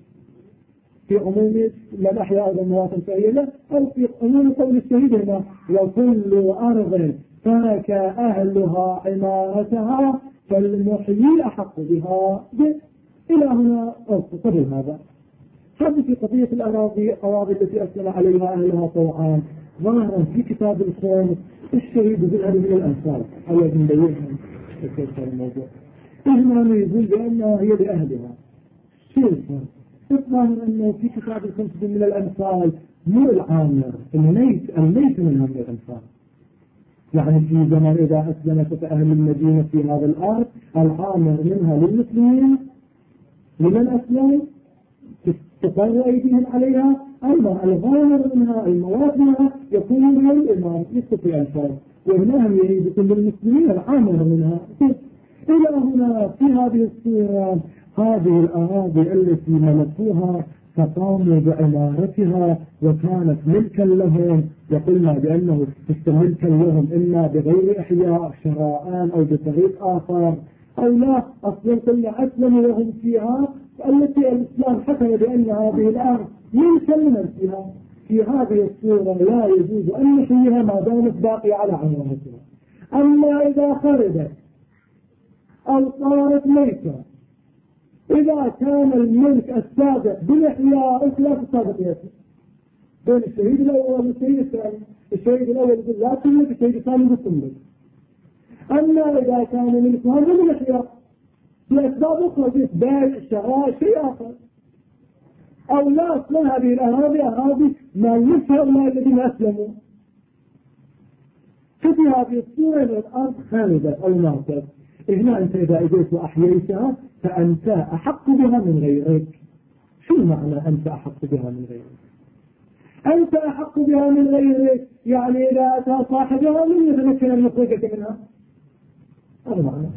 في عموم من أحيا أرض مواطن فهيلة، أو في عموم قول الشهيد هنا وكل أرض ترك أهلها عمارتها فالمحيي أحق بها. إلى هنا قبل هذا هذه في قضية الأراضي التي أسلم عليها أهلها طوعا. ظاهرا في كتاب الخامس الشهيد بالأهل من الأنصار الذي نبينهم في الموضوع، هنا يقول بأنها هي لأهلها. شو الظاهر أنه في كتاب الخامس من الأنصار مو العامر، الميت منها من الأنصار، يعني في زمن إذا أسلمت أهل المدينة في هذا الأرض العامر منها للمسلمين لمن أسلم تقر أيديهم عليها، أما الغامر منها المواد منها يكون من الإمام يستطيع الفرق، وهنا هم يريد كل المسلمين العامر منها. إلى هنا في هذه الصورة هذه الأراضي التي ملكوها فقاموا بعمارتها وكانت ملكا لهم، وقلنا بأنه ملكا لهم إما بغير إحياء شراءان أو بطريق آخر أو لا، أصلا كلها أسلموا لهم فيها، التي الإسلام حكم بأن هذه الأرض ملكا لمن فيها. في هذه الصورة لا يجوز أن نحييها ما دامت باقية على عمارتها. أما إذا خرجت أو صارت ميتة، إذا كان الملك السابق بالإحياء الخلاف السابق يأتي بين الشهيد الأول والشهيد الثاني، الشهيد الأول يقول لا تملك، الشهيد الثاني يقول تملك. أما إذا كان ملكها بالإحياء لأسباب أخرى بيع شراء شيء آخر، أو لا أصلا هذه الأراضي ما يملكها إلا الذين أسلموا، ففي هذه الصورة الأرض خالدة أو ماتت. هنا أنت إذا أجيت وأحييتها فأنت أحق بها من غيرك. شو معنى أنت أحق بها من غيرك؟ أنت أحق بها من غيرك يعني إذا أتى صاحبها من يتمكن أن يخرجك منها، هذا معنى.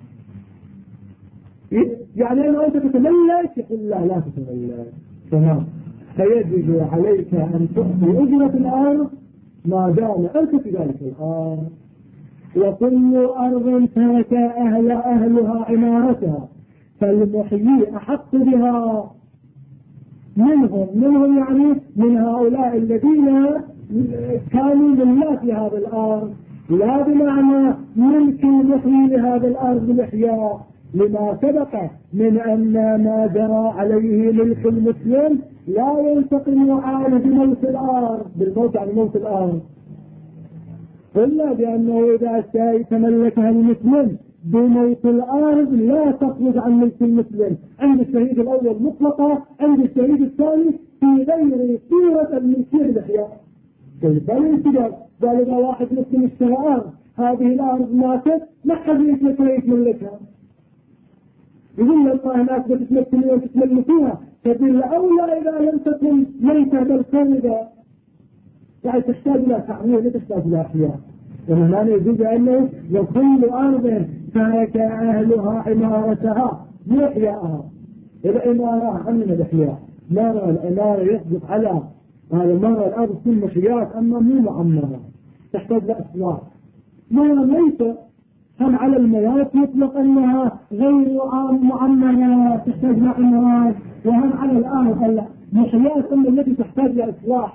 يعني أنت تتملك، يقول لا تتملك، تمام. فيجب عليك أن تؤتي أجرة الأرض ما دام أنت في ذلك الأرض. وكل أرض ترك أهلها عمارتها فالمحيي أحق بها منهم يعني من هؤلاء الذين كانوا ملاك لهذا الأرض، لا بمعنى ملك المحيي لهذا الأرض بالإحياء، لما سبق من أن ما جرى عليه ملك المسلم لا ينتقل عن بموت الأرض، بالموت عن موت الأرض، إلا بأنه إذا تملكها المسلم بموت الأرض لا تخرج عن ملك المسلم عند الشهيد الأول مطلقة، عند الشهيد الثاني في غير صورة الملكية الإحياء. بل انتبه، قال إذا واحد مسلم اشترى أرض، هذه الأرض ماتت ما حد يتملكها، يقول الله هناك بتتملكوا وتتملكوها، فبال أولى إذا لم تكن ميتة بل خالدة، يعني تحتاج إلى تعمير لا تحتاج إلى إحياء. وهنا يقول بأنه وكل أرض ترك أهلها عمارتها مو إحياءها، العمارة عن الإحياء، مرة العمارة يصدق على هذا، مرة الأرض تكون محيات أما مو معمرة تحتاج لأسواق، مرة ميتة هم على الميات يطلق أنها غير معمرة تحتاج لعمرات، وهم على الأرض المحيات أما التي تحتاج لإصلاح.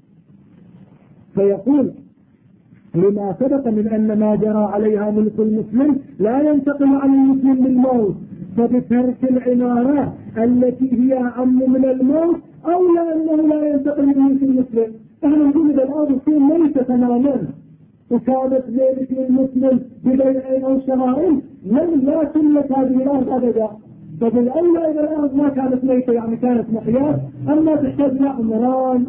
فيقول لما سبق من أن ما جرى عليها ملك المسلم لا ينتقل عن المسلم بالموت، فبترك العمارة التي هي أعم من الموت أو لأنه لا ينتقل من ملك المسلم. احنا نقول إذا الأرض تكون ميتة تماما وكانت ملك المسلم ببيع أو شراء من لا تملك هذه الأرض أبدا، فبالأولى إذا الأرض ما كانت ميتة يعني كانت محياة أما تحتاج لعمران.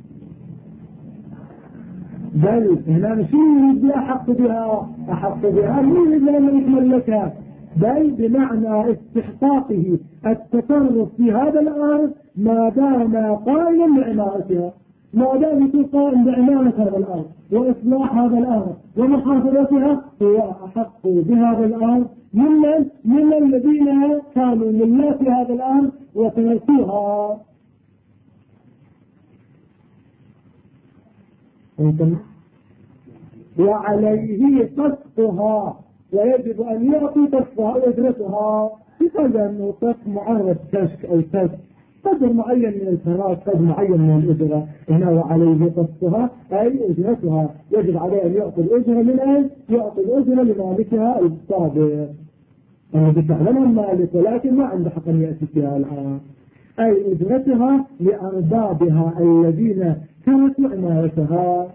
بل هنا شو يريد أحق بها مو يريد أن يتملكها، بل بمعنى استحقاقه التصرف في هذا الأرض ما دام قائما بعمارتها، ما دام يكون قائم بعمارة هذا الأرض وإصلاح هذا الأرض ومحافظتها، هو أحق بهذا الأرض من الذين كانوا ملاك هذا الأرض وتركوها. وعليه قسطها، ويجب أن يعطي قسطها وأجرتها، بقدر أنه قسط معرض كشك أو كشك قدر معين من الفراغ، قدر معين من الأجرة. هنا وعليه قسطها أي أجرتها، يجب عليه أن يعطي الأجرة من أين؟ يعطي الأجرة لمالكها السابق الذي تعلمها المالك ولكن ما عنده حق أن يأتي فيها الآن، أي أجرتها لأربابها الذين تركوا عمارتها.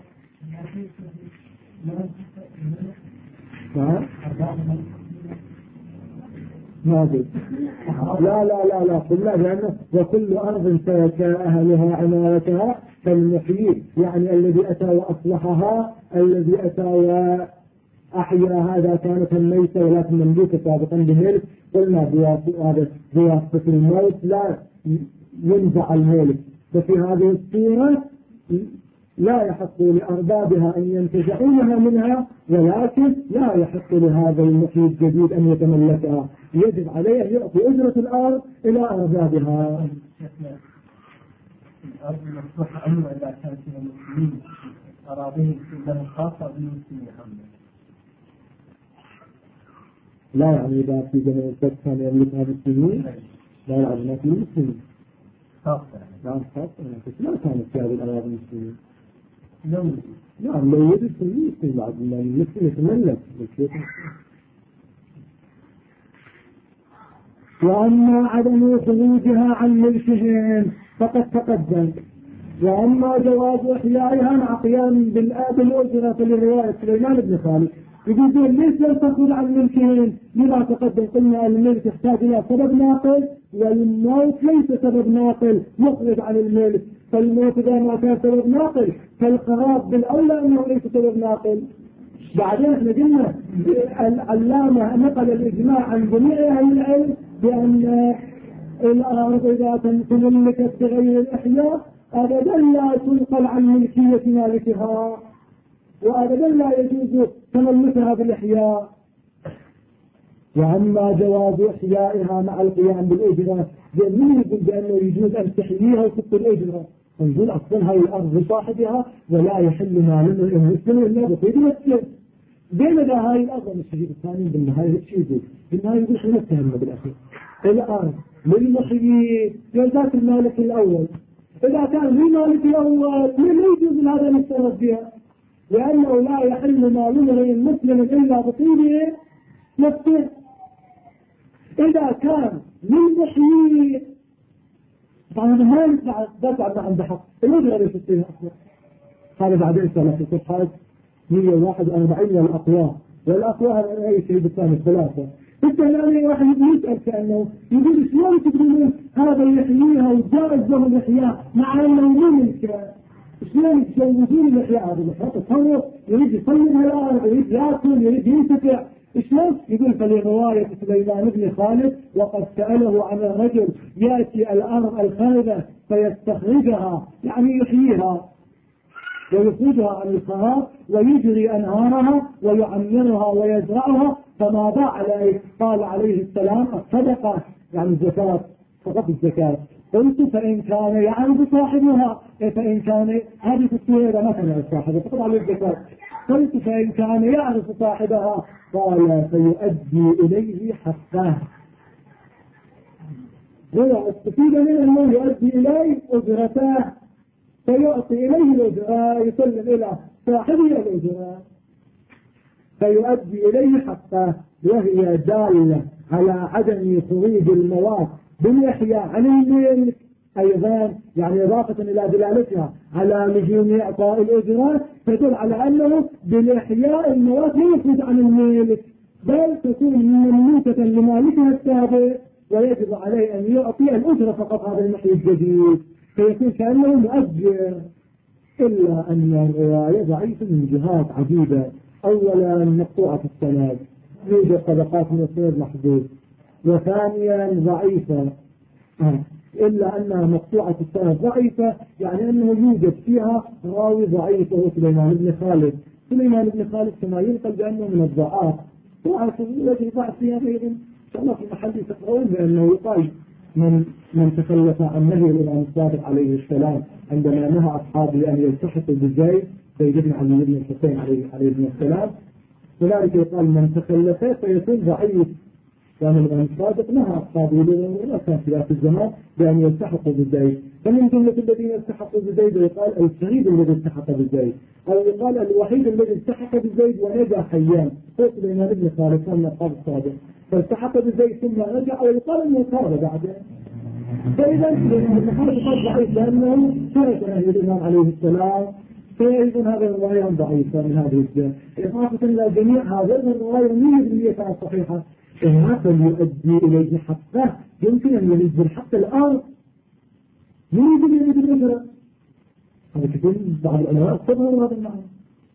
لا قلنا لأنه وكل أرض ترك أهلها عمارتها فالمحيي يعني الذي أتى وأصلحها، الذي أتى وأحيا هذا كانت الميتة ولكن مملوكة سابقا بملك. قلنا بواسطة الموت لا ينزع الملك، ففي هذه الصورة لا يحق لأربابها أن ينتزعونها منها، ولكن لا يحق لهذا المحيي الجديد أن يتملكها، يجب عليه أن يعطي أجرة الأرض إلى أربابها. الأرض المفتوحة أما إذا كانت فيها مسلمين أراضيهم كلها خاصة بالمسلمين حمدا، لا يعني إذا في جميع الفتح كان يملكها مسلمين لا يعني في مسلمين خاصة لا كانت في هذه الأراضي المسلمين. نعم لو يجب المسلم بعد ما المسلم يتملك. وأما عدم خروجها عن ملكهم فقد تقدم، وأما جواز إحيائها مع قيام بالأجرة لرواية سليمان بن خالد يقول ليس لم تخرج عن ملكهم لما تقدم. قلنا الملك يحتاج إلى سبب ناقل، والموت ليس سبب ناقل يخرج عن الملك، فالموت إذا ما كان سبب ناقل فالخراب بالأولى أنه ليس سبب ناقل. بعدين احنا قلنا العلامة نقل الإجماع عن جميع أهل العلم بأن الأرض إذا تملكت بغير الإحياء أبدا لا تنقل عن ملكية مالكها، وأبدا لا يجوز تملكها بالإحياء. وأما جواز إحيائها مع القيام بالأجرة، من يقول بأنه يجوز أن تحييها وتبقى الأجرة؟ نقول أصلا هاي الأرض لصاحبها ولا يحل مال المسلم إلا بقيد مسلم، بينما هاي الأرض الشهيد الثاني بالنهاية شيء يقول بالنهاية يقول احنا نتهمنا بالأخير الآن للمحيي يلزات المالك الأول إذا كان للمالك الأول لا يجوز هذا نتصرف فيها لأنه لا يحل مال امرئ مسلم إلا بطيبه نفسه. إذا كان للمحيي طبعا ما ينفع دفع ما عنده حق الوجه ليش تصير أصلا. هذا بعدين سألت في صفحة 141 والأقوى هي شيء بالثاني ثلاثة. الثاني واحد يسأل كأنه يقول شلون تقولون هذا يحييها وجائز له الإحياء مع أنه مو ملكه. شلون تجوزون الإحياء هذا الإحياء تصور يريد يصلي الآن يريد يأكل يريد ينتفع شلون يقول فلرواية سليمان بن خالد وقد سأله عن الرجل يأتي الأرض الخالدة فيستخرجها يعني يحييها ويخرجها عن الخراب ويجري أنهارها ويعمرها ويزرعها فماذا عليه؟ قال عليه السلام الصدقة يعني الزكاة فقط الزكاة. قلت فإن كان يعرف صاحبها فإن كان هذه السورة ما كان يعرف صاحبها فقط على الزكاة. قلت فإن كان يعرف صاحبها قال فيؤدي إليه حقه. هو استفيد منه يؤدي إليه أجرته فيعطي إليه الأجرة يسلم إلى صاحبه الأجرة فيؤدي إليه حقه وهي دالة على عدم خروج المواد بالإحياء عن الملك أيضا يعني إضافة إلى دلالتها على لزوم إعطاء الأجرة تدل على أنه بالإحياء المواد لا يخرج عن الملك بل تكون مملوكة لمالكها السابق ويجب عليه أن يعطي الأجرة فقط هذا المحيي الجديد فيكون كأنه مؤجر. إلا أن الرواية ضعيفة من جهات عديدة. أولا مقطوعة السند يوجد طبقات من السند محدود وثانيا ضعيفة إلا أنها مقطوعة السند ضعيفة يعني أنه يوجد فيها راوي ضعيف وهو سليمان بن خالد. سليمان بن خالد كما ينقل بأنه من الضعاف وجه ضعف فيها أيضا إن شاء الله في محل تقرؤون بأنه يقال من تخلف عن نهي الإمام الصادق عليه السلام عندما نهى أصحابه أن يلتحقوا بزيد بن علي بن الحسين عليه السلام ولذلك يقال من تخلف فيكون ضعيف كان الإمام الصادق نهى أصحابه لأنه كان في ذات الزمان بأن يلتحقوا بزيد فمن جملة الذين التحقوا بزيد يقال الشهيد الذي التحق بزيد أو يقال الوحيد الذي التحق بزيد ونجا حيان قلت الإمام ابن خالد كان أصحاب الصادق فالتحق بزيد ثم رجع أو يقال أنه صار بعده. فإذا الحديث ضعيف لأنه شرط نهي الإمام عليه السلام فإذا هذه الرواية ضعيفة من هذه الجهة. إضافة إلى جميع هذه الرواية 100% كانت صحيحة. هذا يؤدي إليه حقه يمكن أن ينزل حق الأرض يريد أن يريد الأجرة. هذا كثير بعض العلماء استظهروا هذا المعنى.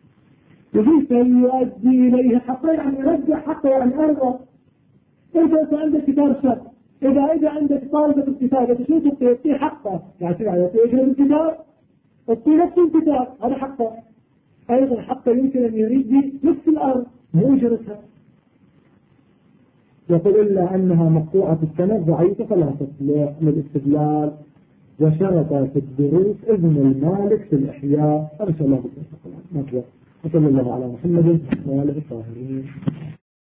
يجب أن يؤدي إليه حقه يعني يرجع حقه يعني أرضه. إذا عندك كتاب شرط إذا عندك طالبة الكتابة شو تعطي حقه يعني تعطي أجر الكتاب تعطي نفس الكتاب هذا حقه. أيضا حقه يمكن أن يريد نفس الأرض مو أجرتها. يقول إلا أنها مقطوعة السند ضعيفة فلا تصلح للاستدلال وشرط في الدروس إذن المالك في الإحياء. أرسل الله بالتسقل وصلى الله على محمد وآله الطاهرين.